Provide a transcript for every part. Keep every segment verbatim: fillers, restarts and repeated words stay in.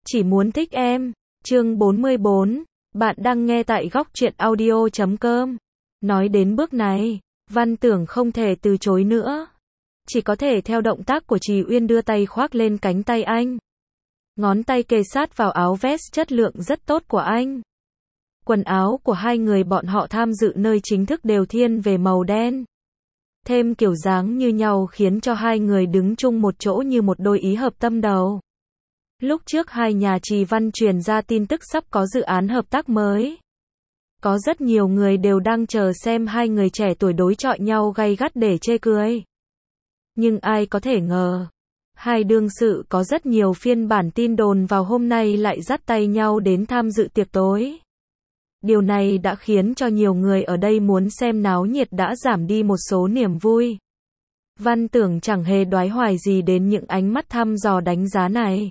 Chỉ muốn thích em. Chương bốn mươi bốn. Bạn đang nghe tại góc truyện audio chấm com. Nói đến bước này, Văn Tưởng không thể từ chối nữa. Chỉ có thể theo động tác của Trì Uyên đưa tay khoác lên cánh tay anh. Ngón tay kề sát vào áo vest chất lượng rất tốt của anh. Quần áo của hai người bọn họ tham dự nơi chính thức đều thiên về màu đen. Thêm kiểu dáng như nhau khiến cho hai người đứng chung một chỗ như một đôi ý hợp tâm đầu. Lúc trước hai nhà Trì Văn truyền ra tin tức sắp có dự án hợp tác mới. Có rất nhiều người đều đang chờ xem hai người trẻ tuổi đối chọi nhau gay gắt để chê cười. Nhưng ai có thể ngờ, hai đương sự có rất nhiều phiên bản tin đồn vào hôm nay lại dắt tay nhau đến tham dự tiệc tối. Điều này đã khiến cho nhiều người ở đây muốn xem náo nhiệt đã giảm đi một số niềm vui. Văn Tưởng chẳng hề đoái hoài gì đến những ánh mắt thăm dò đánh giá này.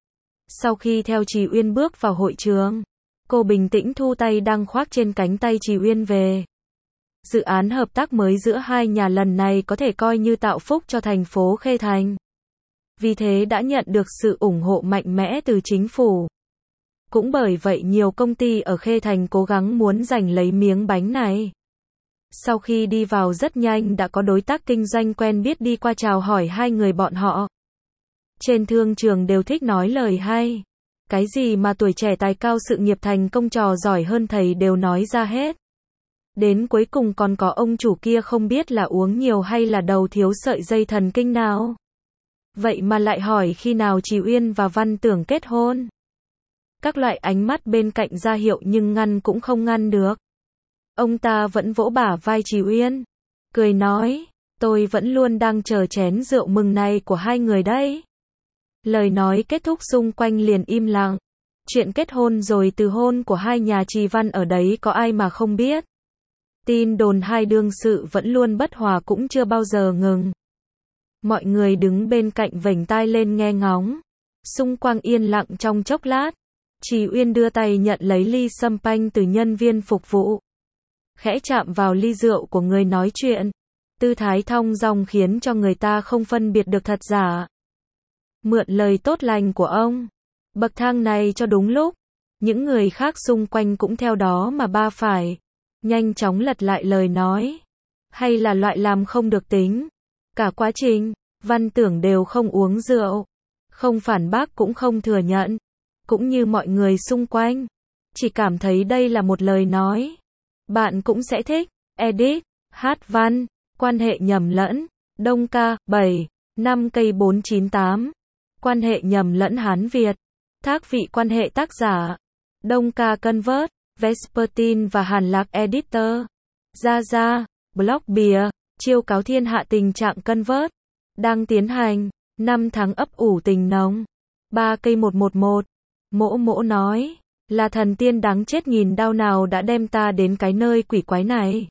Sau khi theo Trì Uyên bước vào hội trường, cô bình tĩnh thu tay đang khoác trên cánh tay Trì Uyên về. Dự án hợp tác mới giữa hai nhà lần này có thể coi như tạo phúc cho thành phố Khê Thành. Vì thế đã nhận được sự ủng hộ mạnh mẽ từ chính phủ. Cũng bởi vậy nhiều công ty ở Khê Thành cố gắng muốn giành lấy miếng bánh này. Sau khi đi vào rất nhanh đã có đối tác kinh doanh quen biết đi qua chào hỏi hai người bọn họ. Trên thương trường đều thích nói lời hay. Cái gì mà tuổi trẻ tài cao sự nghiệp thành công trò giỏi hơn thầy đều nói ra hết. Đến cuối cùng còn có ông chủ kia không biết là uống nhiều hay là đầu thiếu sợi dây thần kinh nào. Vậy mà lại hỏi khi nào Trì Uyên và Văn Tưởng kết hôn. Các loại ánh mắt bên cạnh ra hiệu nhưng ngăn cũng không ngăn được. Ông ta vẫn vỗ bả vai Trì Uyên, cười nói, tôi vẫn luôn đang chờ chén rượu mừng này của hai người đấy. Lời nói kết thúc xung quanh liền im lặng. Chuyện kết hôn rồi từ hôn của hai nhà Trì Văn ở đấy có ai mà không biết. Tin đồn hai đương sự vẫn luôn bất hòa cũng chưa bao giờ ngừng. Mọi người đứng bên cạnh vểnh tai lên nghe ngóng. Xung quanh yên lặng trong chốc lát. Trì Uyên đưa tay nhận lấy ly sâm panh từ nhân viên phục vụ. Khẽ chạm vào ly rượu của người nói chuyện. Tư thái thong dong khiến cho người ta không phân biệt được thật giả. Mượn lời tốt lành của ông. Bậc thang này cho đúng lúc. Những người khác xung quanh cũng theo đó mà ba phải. Nhanh chóng lật lại lời nói. Hay là loại làm không được tính. Cả quá trình, Văn Tưởng đều không uống rượu. Không phản bác cũng không thừa nhận. Cũng như mọi người xung quanh. Chỉ cảm thấy đây là một lời nói. Bạn cũng sẽ thích. Edit, hát văn, quan hệ nhầm lẫn. Đông ca, bảy, năm cây bốn chín tám. Quan hệ nhầm lẫn Hán Việt. Thác vị quan hệ tác giả. Đông ca Convert, Vespertine và Hàn Lạc Editor. Gia Gia, blog bìa, chiêu cáo thiên hạ tình trạng Convert. Đang tiến hành, năm tháng ấp ủ tình nồng. Ba cây một một một. Mỗ mỗ nói, là thần tiên đáng chết nghìn đao nào đã đem ta đến cái nơi quỷ quái này.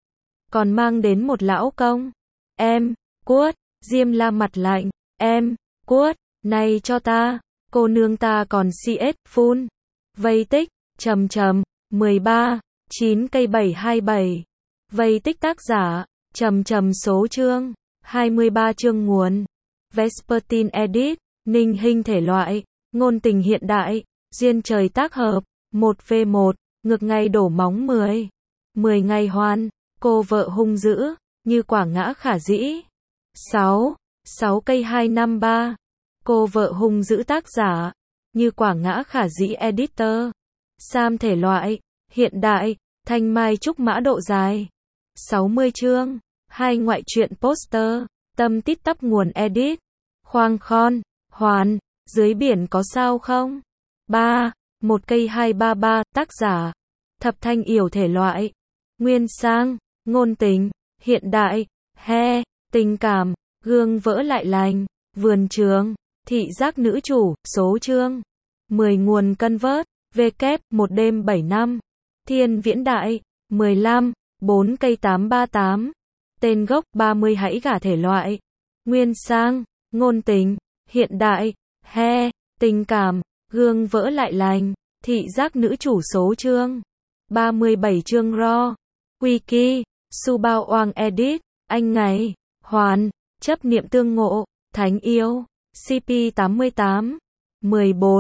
Còn mang đến một lão công. Em, cuốt, Diêm La mặt lạnh, em, cuốt, này cho ta, cô nương ta còn xê ét, phun. Vây tích, trầm trầm, mười ba, chín cây bảy hai bảy. Vây tích tác giả, trầm trầm số chương, hai mươi ba chương nguồn. Vespertine Edit, Ninh Hinh thể loại. Ngôn tình hiện đại, duyên trời tác hợp, một vs một, ngược ngày đổ móng mười. mười ngày hoàn, cô vợ hung dữ, như quả ngã khả dĩ. sáu, sáu cây hai năm ba. Cô vợ hung dữ tác giả, như quả ngã khả dĩ editor. Sam thể loại, hiện đại, thanh mai trúc mã độ dài. sáu mươi chương, hai ngoại truyện poster, tâm tít tắp nguồn edit. Khoang khon, hoàn. Dưới biển có sao không? ba. Một cây hai ba ba, tác giả. Thập Thanh Yểu thể loại. Nguyên sang, ngôn tình, hiện đại, he, tình cảm, gương vỡ lại lành, vườn trường, thị giác nữ chủ, số chương. mười nguồn Convert, v kép, một đêm bảy năm. Thiên Viễn Đại, mười lăm, bốn cây tám ba tám. Tên gốc, ba mươi hãy gả thể loại. Nguyên sang, ngôn tình, hiện đại. He, tình cảm, gương vỡ lại lành, thị giác nữ chủ số chương. ba mươi bảy chương raw. Wiki, Su Bao Oang Edit, anh ngày, hoàn, chấp niệm tương ngộ, thánh yêu, xê pê tám mươi tám. mười bốn,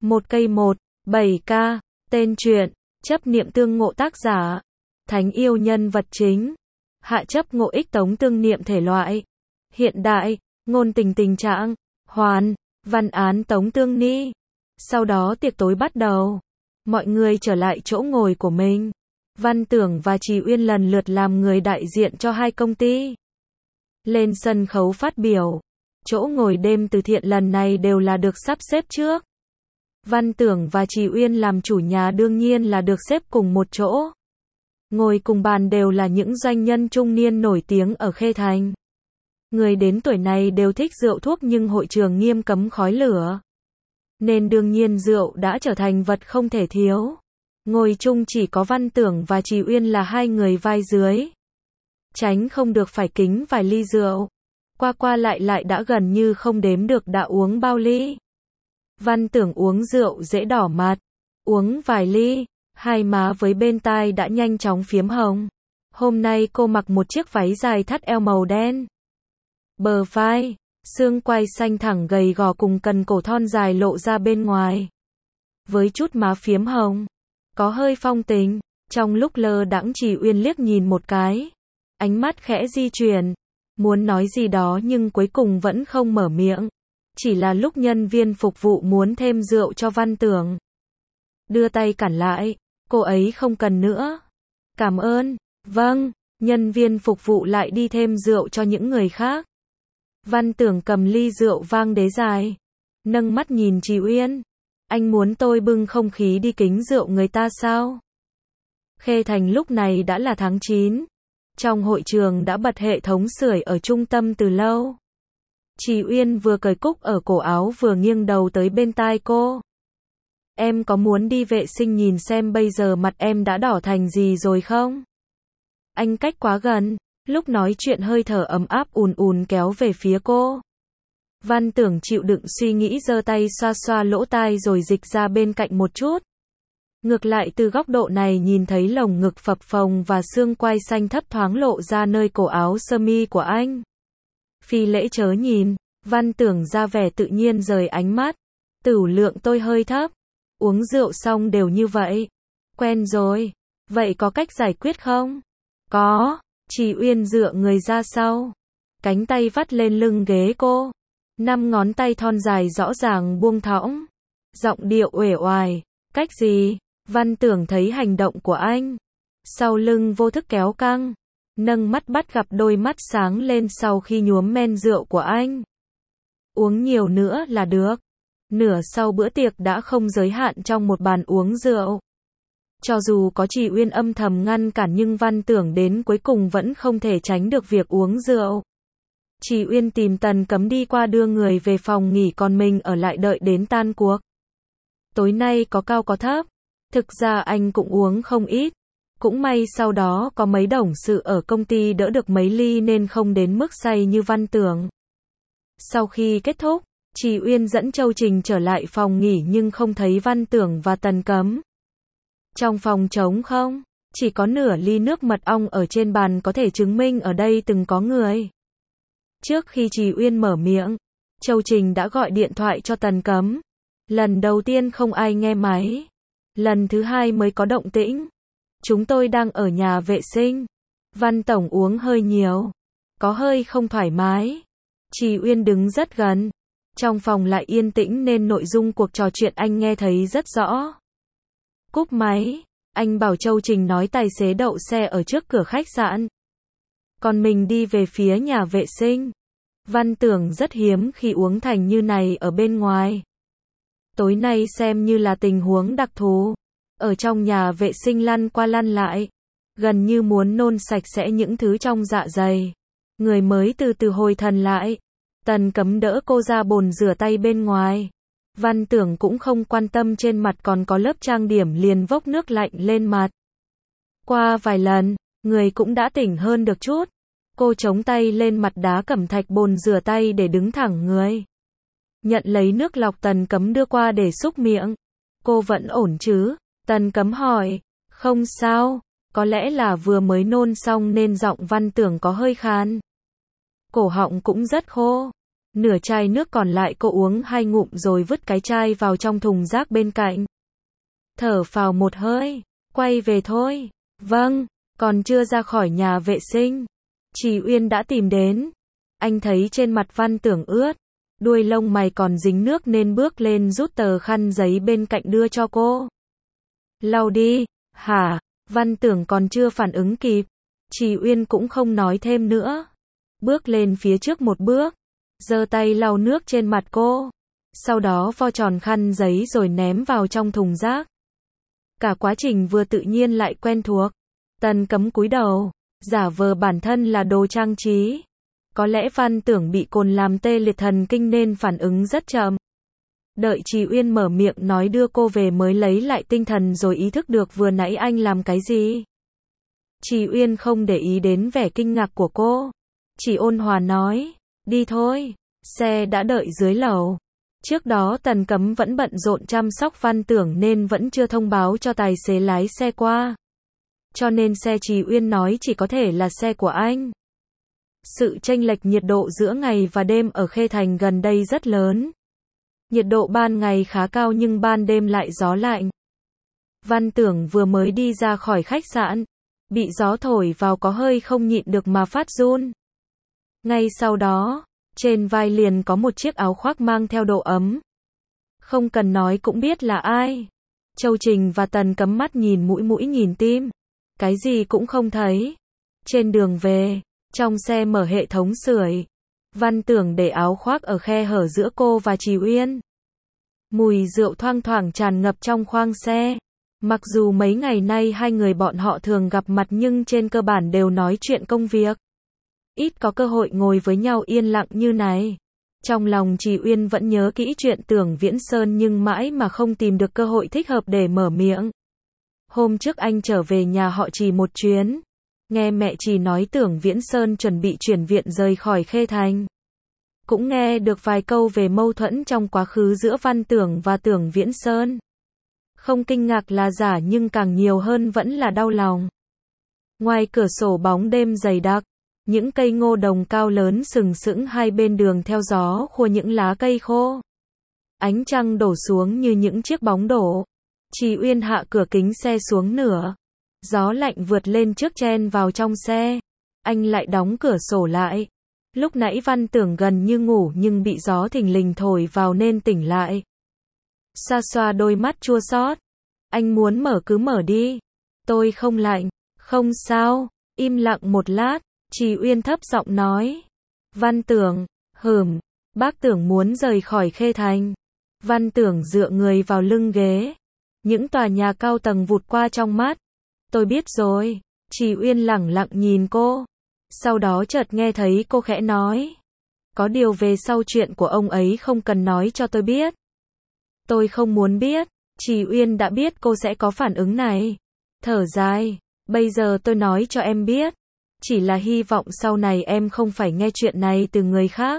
Một cây một, bảy K, tên truyện, chấp niệm tương ngộ tác giả, thánh yêu nhân vật chính, hạ chấp ngộ ích tống tương niệm thể loại, hiện đại, ngôn tình tình trạng, hoàn, văn án tống tương ni. Sau đó tiệc tối bắt đầu, mọi người trở lại chỗ ngồi của mình. Văn Tưởng và Trì Uyên lần lượt làm người đại diện cho hai công ty. Lên sân khấu phát biểu, chỗ ngồi đêm từ thiện lần này đều là được sắp xếp trước. Văn Tưởng và Trì Uyên làm chủ nhà đương nhiên là được xếp cùng một chỗ. Ngồi cùng bàn đều là những doanh nhân trung niên nổi tiếng ở Khê Thành. Người đến tuổi này đều thích rượu thuốc nhưng hội trường nghiêm cấm khói lửa. Nên đương nhiên rượu đã trở thành vật không thể thiếu. Ngồi chung chỉ có Văn Tưởng và Trì Uyên là hai người vai dưới. Tránh không được phải kính vài ly rượu. Qua qua lại lại đã gần như không đếm được đã uống bao ly. Văn Tưởng uống rượu dễ đỏ mặt. Uống vài ly, hai má với bên tai đã nhanh chóng phiếm hồng. Hôm nay cô mặc một chiếc váy dài thắt eo màu đen. Bờ vai, xương quai xanh thẳng gầy gò cùng cần cổ thon dài lộ ra bên ngoài. Với chút má phiếm hồng, có hơi phong tình. Trong lúc lơ đãng Trì Uyên liếc nhìn một cái. Ánh mắt khẽ di chuyển. Muốn nói gì đó nhưng cuối cùng vẫn không mở miệng. Chỉ là lúc nhân viên phục vụ muốn thêm rượu cho Văn Tưởng. Đưa tay cản lại. Cô ấy không cần nữa. Cảm ơn. Vâng. Nhân viên phục vụ lại đi thêm rượu cho những người khác. Văn Tưởng cầm ly rượu vang đế dài. Nâng mắt nhìn Trì Uyên. Anh muốn tôi bưng không khí đi kính rượu người ta sao? Khê Thành lúc này đã là tháng chín. Trong hội trường đã bật hệ thống sưởi ở trung tâm từ lâu. Trì Uyên vừa cởi cúc ở cổ áo vừa nghiêng đầu tới bên tai cô. Em có muốn đi vệ sinh nhìn xem bây giờ mặt em đã đỏ thành gì rồi không? Anh cách quá gần, lúc nói chuyện hơi thở ấm áp ùn ùn kéo về phía cô. Văn Tưởng chịu đựng suy nghĩ giơ tay xoa xoa lỗ tai rồi dịch ra bên cạnh một chút. Ngược lại từ góc độ này nhìn thấy lồng ngực phập phồng và xương quai xanh thấp thoáng lộ ra nơi cổ áo sơ mi của anh. Phi lễ chớ nhìn, Văn Tưởng ra vẻ tự nhiên rời ánh mắt. Tửu lượng tôi hơi thấp. Uống rượu xong đều như vậy. Quen rồi. Vậy có cách giải quyết không? Có. Trì Uyên dựa người ra sau. Cánh tay vắt lên lưng ghế cô. Năm ngón tay thon dài rõ ràng buông thõng. Giọng điệu uể oải. Cách gì? Văn Tưởng thấy hành động của anh. Sau lưng vô thức kéo căng. Nâng mắt bắt gặp đôi mắt sáng lên sau khi nhuốm men rượu của anh. Uống nhiều nữa là được. Nửa sau bữa tiệc đã không giới hạn trong một bàn uống rượu. Cho dù có Trì Uyên âm thầm ngăn cản nhưng Văn Tưởng đến cuối cùng vẫn không thể tránh được việc uống rượu. Trì Uyên tìm Tần Cấm đi qua đưa người về phòng nghỉ còn mình ở lại đợi đến tan cuộc. Tối nay có cao có thấp. Thực ra anh cũng uống không ít. Cũng may sau đó có mấy đồng sự ở công ty đỡ được mấy ly nên không đến mức say như Văn Tưởng. Sau khi kết thúc, Trì Uyên dẫn Châu Trình trở lại phòng nghỉ nhưng không thấy Văn Tưởng và Tần Cấm. Trong phòng trống không, chỉ có nửa ly nước mật ong ở trên bàn có thể chứng minh ở đây từng có người. Trước khi Trì Uyên mở miệng, Châu Trình đã gọi điện thoại cho Tần Cấm. Lần đầu tiên không ai nghe máy. Lần thứ hai mới có động tĩnh. Chúng tôi đang ở nhà vệ sinh. Văn Tổng uống hơi nhiều. Có hơi không thoải mái. Trì Uyên đứng rất gần. Trong phòng lại yên tĩnh nên nội dung cuộc trò chuyện anh nghe thấy rất rõ. Cúp máy, anh bảo Châu Trình nói tài xế đậu xe ở trước cửa khách sạn. Còn mình đi về phía nhà vệ sinh. Văn Tưởng rất hiếm khi uống thành như này ở bên ngoài. Tối nay xem như là tình huống đặc thù. Ở trong nhà vệ sinh lăn qua lăn lại. Gần như muốn nôn sạch sẽ những thứ trong dạ dày. Người mới từ từ hồi thần lại. Tần Cấm đỡ cô ra bồn rửa tay bên ngoài. Văn Tưởng cũng không quan tâm trên mặt còn có lớp trang điểm liền vốc nước lạnh lên mặt. Qua vài lần, người cũng đã tỉnh hơn được chút. Cô chống tay lên mặt đá cẩm thạch bồn rửa tay để đứng thẳng người. Nhận lấy nước lọc Tần Cấm đưa qua để xúc miệng. Cô vẫn ổn chứ? Tần Cấm hỏi. Không sao, có lẽ là vừa mới nôn xong nên giọng Văn Tưởng có hơi khan. Cổ họng cũng rất khô. Nửa chai nước còn lại cô uống hai ngụm rồi vứt cái chai vào trong thùng rác bên cạnh. Thở phào một hơi, quay về thôi. Vâng, còn chưa ra khỏi nhà vệ sinh, Trì Uyên đã tìm đến. Anh thấy trên mặt Văn Tưởng ướt, đuôi lông mày còn dính nước nên bước lên rút tờ khăn giấy bên cạnh đưa cho cô. Lau đi. Hả? Văn Tưởng còn chưa phản ứng kịp. Trì Uyên cũng không nói thêm nữa. Bước lên phía trước một bước, giơ tay lau nước trên mặt cô. Sau đó vo tròn khăn giấy rồi ném vào trong thùng rác. Cả quá trình vừa tự nhiên lại quen thuộc. Tần Cấm cúi đầu, giả vờ bản thân là đồ trang trí. Có lẽ Văn Tưởng bị cồn làm tê liệt thần kinh nên phản ứng rất chậm. Đợi Trì Uyên mở miệng nói đưa cô về mới lấy lại tinh thần rồi ý thức được vừa nãy anh làm cái gì. Trì Uyên không để ý đến vẻ kinh ngạc của cô, chỉ ôn hòa nói, đi thôi, xe đã đợi dưới lầu. Trước đó Tần Cấm vẫn bận rộn chăm sóc Văn Tưởng nên vẫn chưa thông báo cho tài xế lái xe qua. Cho nên xe Trì Uyên nói chỉ có thể là xe của anh. Sự chênh lệch nhiệt độ giữa ngày và đêm ở Khê Thành gần đây rất lớn. Nhiệt độ ban ngày khá cao nhưng ban đêm lại gió lạnh. Văn Tưởng vừa mới đi ra khỏi khách sạn, bị gió thổi vào có hơi không nhịn được mà phát run. Ngay sau đó, trên vai liền có một chiếc áo khoác mang theo độ ấm. Không cần nói cũng biết là ai. Châu Trình và Tần Cấm mắt nhìn mũi mũi nhìn tim. Cái gì cũng không thấy. Trên đường về, trong xe mở hệ thống sưởi. Văn Tưởng để áo khoác ở khe hở giữa cô và Trì Uyên. Mùi rượu thoang thoảng tràn ngập trong khoang xe. Mặc dù mấy ngày nay hai người bọn họ thường gặp mặt nhưng trên cơ bản đều nói chuyện công việc. Ít có cơ hội ngồi với nhau yên lặng như này. Trong lòng Trì Uyên vẫn nhớ kỹ chuyện Tưởng Viễn Sơn nhưng mãi mà không tìm được cơ hội thích hợp để mở miệng. Hôm trước anh trở về nhà họ Trì một chuyến. Nghe mẹ Trì nói Tưởng Viễn Sơn chuẩn bị chuyển viện rời khỏi Khê Thành. Cũng nghe được vài câu về mâu thuẫn trong quá khứ giữa Văn Tưởng và Tưởng Viễn Sơn. Không kinh ngạc là giả nhưng càng nhiều hơn vẫn là đau lòng. Ngoài cửa sổ bóng đêm dày đặc, những cây ngô đồng cao lớn sừng sững hai bên đường theo gió khua những lá cây khô. Ánh trăng đổ xuống như những chiếc bóng đổ. Trì Uyên hạ cửa kính xe xuống nửa. Gió lạnh vượt lên trước chen vào trong xe. Anh lại đóng cửa sổ lại. Lúc nãy Văn Tưởng gần như ngủ nhưng bị gió thình lình thổi vào nên tỉnh lại. Xoa xoa đôi mắt chua xót. Anh muốn mở cứ mở đi. Tôi không lạnh. Không sao. Im lặng một lát, Trì Uyên thấp giọng nói. Văn Tưởng, hừm, bác Tưởng muốn rời khỏi Khê Thành. Văn Tưởng dựa người vào lưng ghế. Những tòa nhà cao tầng vụt qua trong mắt. Tôi biết rồi. Trì Uyên lẳng lặng nhìn cô. Sau đó chợt nghe thấy cô khẽ nói. Có điều về sau chuyện của ông ấy không cần nói cho tôi biết. Tôi không muốn biết. Trì Uyên đã biết cô sẽ có phản ứng này. Thở dài. Bây giờ tôi nói cho em biết. Chỉ là hy vọng sau này em không phải nghe chuyện này từ người khác.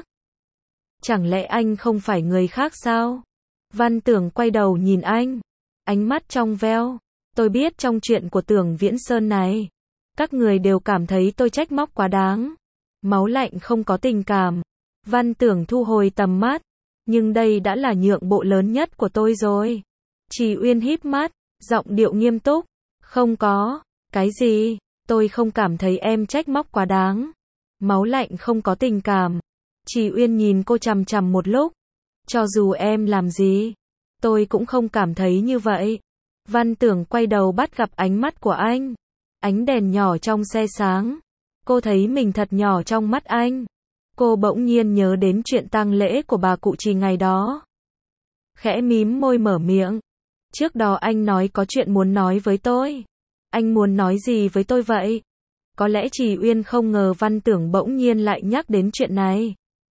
Chẳng lẽ anh không phải người khác sao? Văn Tưởng quay đầu nhìn anh. Ánh mắt trong veo. Tôi biết trong chuyện của Tưởng Viễn Sơn này. Các người đều cảm thấy tôi trách móc quá đáng. Máu lạnh không có tình cảm. Văn Tưởng thu hồi tầm mắt. Nhưng đây đã là nhượng bộ lớn nhất của tôi rồi. Trì Uyên híp mắt. Giọng điệu nghiêm túc. Không có. Cái gì? Tôi không cảm thấy em trách móc quá đáng. Máu lạnh không có tình cảm. Trì Uyên nhìn cô chằm chằm một lúc. Cho dù em làm gì, tôi cũng không cảm thấy như vậy. Văn Tưởng quay đầu bắt gặp ánh mắt của anh. Ánh đèn nhỏ trong xe sáng. Cô thấy mình thật nhỏ trong mắt anh. Cô bỗng nhiên nhớ đến chuyện tang lễ của bà cụ Trì ngày đó. Khẽ mím môi mở miệng. Trước đó anh nói có chuyện muốn nói với tôi. Anh muốn nói gì với tôi vậy? Có lẽ Trì Uyên không ngờ Văn Tưởng bỗng nhiên lại nhắc đến chuyện này.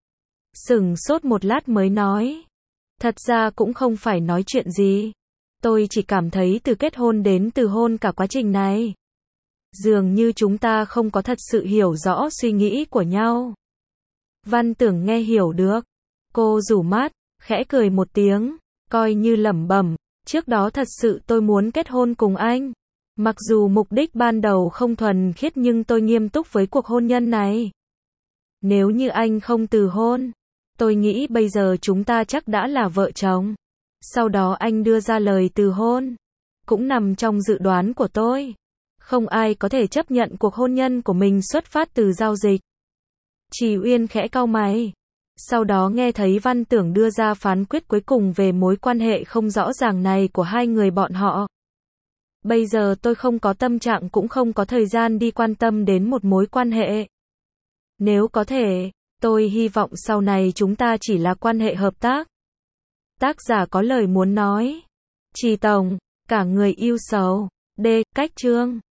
Sửng sốt một lát mới nói. Thật ra cũng không phải nói chuyện gì. Tôi chỉ cảm thấy từ kết hôn đến từ hôn cả quá trình này. Dường như chúng ta không có thật sự hiểu rõ suy nghĩ của nhau. Văn Tưởng nghe hiểu được. Cô rủ mắt, khẽ cười một tiếng, coi như lẩm bẩm. Trước đó thật sự tôi muốn kết hôn cùng anh. Mặc dù mục đích ban đầu không thuần khiết nhưng tôi nghiêm túc với cuộc hôn nhân này. Nếu như anh không từ hôn, Tôi nghĩ bây giờ chúng ta chắc đã là vợ chồng. Sau đó anh đưa ra lời từ hôn. Cũng nằm trong dự đoán của tôi. Không ai có thể chấp nhận cuộc hôn nhân của mình xuất phát từ giao dịch. Trì Uyên khẽ cau mày. Sau đó nghe thấy Văn Tưởng đưa ra phán quyết cuối cùng về mối quan hệ không rõ ràng này của hai người bọn họ. Bây giờ tôi không có tâm trạng cũng không có thời gian đi quan tâm đến một mối quan hệ. Nếu có thể, tôi hy vọng sau này chúng ta chỉ là quan hệ hợp tác. Tác giả có lời muốn nói. Trì Tổng, cả người yêu sầu. D. Cách chương